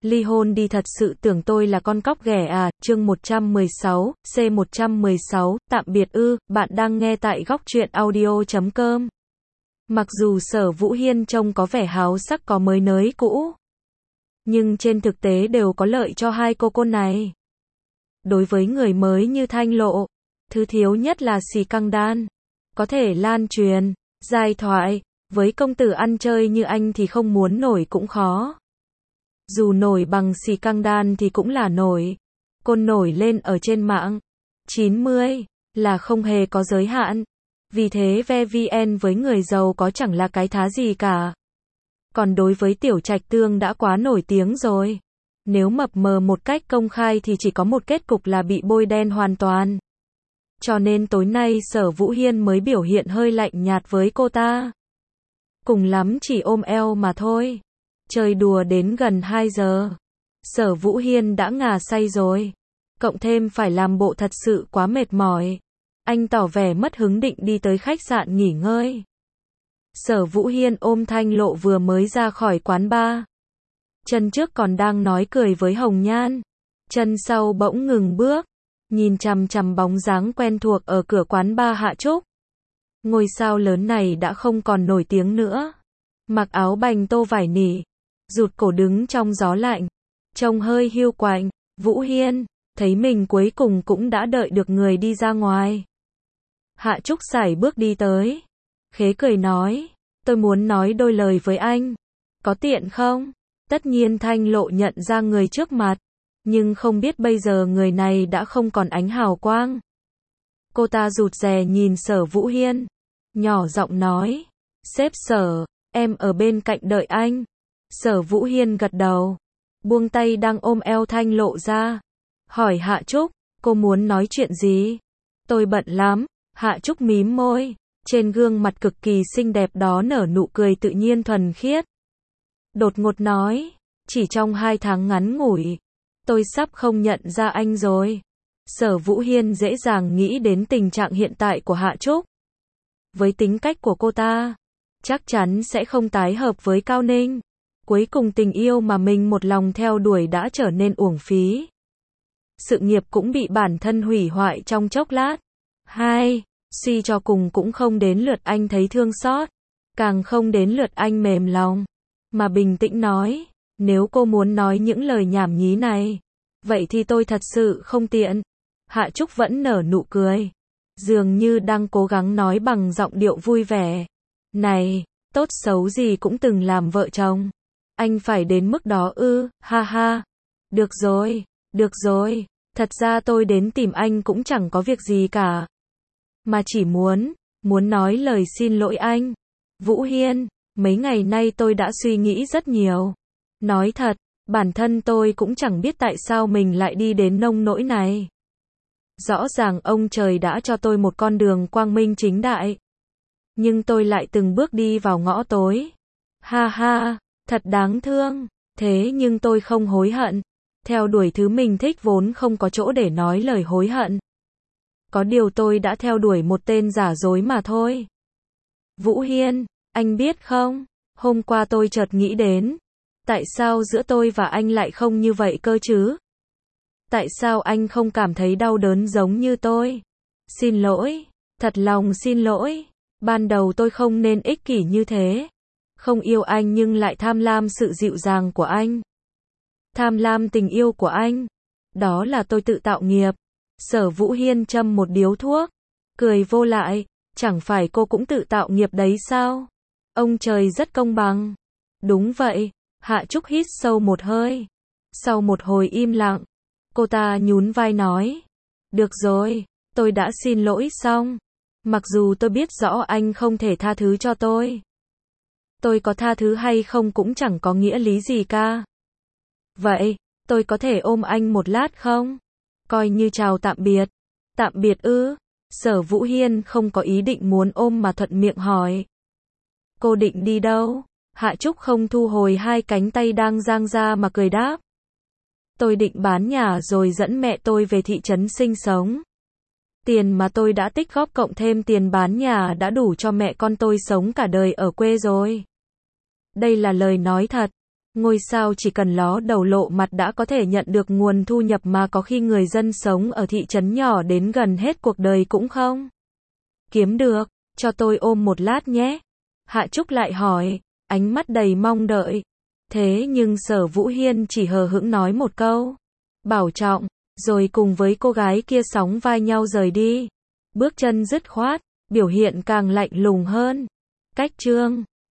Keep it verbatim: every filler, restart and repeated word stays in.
ly hôn đi, thật sự tưởng tôi là con cóc ghẻ à, chương một trăm mười sáu, C một trăm mười sáu, tạm biệt ư, bạn đang nghe tại góc truyện audio chấm com. Mặc dù Sở Vũ Hiên trông có vẻ háo sắc có mới nới cũ, nhưng trên thực tế đều có lợi cho hai cô cô này. Đối với người mới như Thanh Lộ, thứ thiếu nhất là xì căng đan, có thể lan truyền, giai thoại, với công tử ăn chơi như anh thì không muốn nổi cũng khó. Dù nổi bằng xì căng đan thì cũng là nổi. Cô nổi lên ở trên mạng chín mươi là không hề có giới hạn. Vì thế ve vê en với người giàu có chẳng là cái thá gì cả. Còn đối với Tiểu Trạch Tương đã quá nổi tiếng rồi. Nếu mập mờ một cách công khai thì chỉ có một kết cục là bị bôi đen hoàn toàn. Cho nên tối nay Sở Vũ Hiên mới biểu hiện hơi lạnh nhạt với cô ta. Cùng lắm chỉ ôm eo mà thôi. Chơi đùa đến gần hai giờ. Sở Vũ Hiên đã ngà say rồi. Cộng thêm phải làm bộ thật sự quá mệt mỏi. Anh tỏ vẻ mất hứng định đi tới khách sạn nghỉ ngơi. Sở Vũ Hiên ôm Thanh Lộ vừa mới ra khỏi quán bar. Chân trước còn đang nói cười với Hồng Nhan. Chân sau bỗng ngừng bước. Nhìn chằm chằm bóng dáng quen thuộc ở cửa quán bar Hạ Trúc. Ngôi sao lớn này đã không còn nổi tiếng nữa. Mặc áo bành tô vải nỉ. Rụt cổ đứng trong gió lạnh. Trông hơi hiu quạnh. Vũ Hiên, thấy mình cuối cùng cũng đã đợi được người đi ra ngoài. Hạ Trúc sải bước đi tới. Khế cười nói. Tôi muốn nói đôi lời với anh. Có tiện không? Tất nhiên Thanh Lộ nhận ra người trước mặt. Nhưng không biết bây giờ người này đã không còn ánh hào quang. Cô ta rụt rè nhìn Sở Vũ Hiên. Nhỏ giọng nói. Sếp Sở, em ở bên cạnh đợi anh. Sở Vũ Hiên gật đầu. Buông tay đang ôm eo Thanh Lộ ra. Hỏi Hạ Trúc, cô muốn nói chuyện gì? Tôi bận lắm. Hạ Trúc mím môi. Trên gương mặt cực kỳ xinh đẹp đó nở nụ cười tự nhiên thuần khiết. Đột ngột nói. Chỉ trong hai tháng ngắn ngủi. Tôi sắp không nhận ra anh rồi. Sở Vũ Hiên dễ dàng nghĩ đến tình trạng hiện tại của Hạ Trúc. Với tính cách của cô ta, chắc chắn sẽ không tái hợp với Cao Ninh. Cuối cùng tình yêu mà mình một lòng theo đuổi đã trở nên uổng phí. Sự nghiệp cũng bị bản thân hủy hoại trong chốc lát. Hai, suy cho cùng cũng không đến lượt anh thấy thương xót. Càng không đến lượt anh mềm lòng. Mà bình tĩnh nói. Nếu cô muốn nói những lời nhảm nhí này, vậy thì tôi thật sự không tiện. Hạ Trúc vẫn nở nụ cười. Dường như đang cố gắng nói bằng giọng điệu vui vẻ. Này, tốt xấu gì cũng từng làm vợ chồng. Anh phải đến mức đó ư, ha ha. Được rồi, được rồi. Thật ra tôi đến tìm anh cũng chẳng có việc gì cả. Mà chỉ muốn, muốn nói lời xin lỗi anh. Vũ Hiên, mấy ngày nay tôi đã suy nghĩ rất nhiều. Nói thật, bản thân tôi cũng chẳng biết tại sao mình lại đi đến nông nỗi này. Rõ ràng ông trời đã cho tôi một con đường quang minh chính đại. Nhưng tôi lại từng bước đi vào ngõ tối. Ha ha, thật đáng thương. Thế nhưng tôi không hối hận. Theo đuổi thứ mình thích vốn không có chỗ để nói lời hối hận. Có điều tôi đã theo đuổi một tên giả dối mà thôi. Vũ Hiên, anh biết không? Hôm qua tôi chợt nghĩ đến. Tại sao giữa tôi và anh lại không như vậy cơ chứ? Tại sao anh không cảm thấy đau đớn giống như tôi? Xin lỗi, thật lòng xin lỗi. Ban đầu tôi không nên ích kỷ như thế. Không yêu anh nhưng lại tham lam sự dịu dàng của anh. Tham lam tình yêu của anh. Đó là tôi tự tạo nghiệp. Sở Vũ Hiên châm một điếu thuốc. Cười vô lại. Chẳng phải cô cũng tự tạo nghiệp đấy sao? Ông trời rất công bằng. Đúng vậy. Hạ Trúc hít sâu một hơi. Sau một hồi im lặng, cô ta nhún vai nói. Được rồi, tôi đã xin lỗi xong. Mặc dù tôi biết rõ anh không thể tha thứ cho tôi. Tôi có tha thứ hay không cũng chẳng có nghĩa lý gì cả. Vậy, tôi có thể ôm anh một lát không? Coi như chào tạm biệt. Tạm biệt ư? Sở Vũ Hiên không có ý định muốn ôm mà thuận miệng hỏi. Cô định đi đâu? Hạ Trúc không thu hồi hai cánh tay đang dang ra mà cười đáp. Tôi định bán nhà rồi dẫn mẹ tôi về thị trấn sinh sống. Tiền mà tôi đã tích góp cộng thêm tiền bán nhà đã đủ cho mẹ con tôi sống cả đời ở quê rồi. Đây là lời nói thật. Ngôi sao chỉ cần ló đầu lộ mặt đã có thể nhận được nguồn thu nhập mà có khi người dân sống ở thị trấn nhỏ đến gần hết cuộc đời cũng không kiếm được. Cho tôi ôm một lát nhé. Hạ Trúc lại hỏi, ánh mắt đầy mong đợi. Thế nhưng Sở Vũ Hiên chỉ hờ hững nói một câu, bảo trọng, rồi cùng với cô gái kia sóng vai nhau rời đi. Bước chân dứt khoát, biểu hiện càng lạnh lùng hơn. Cách chương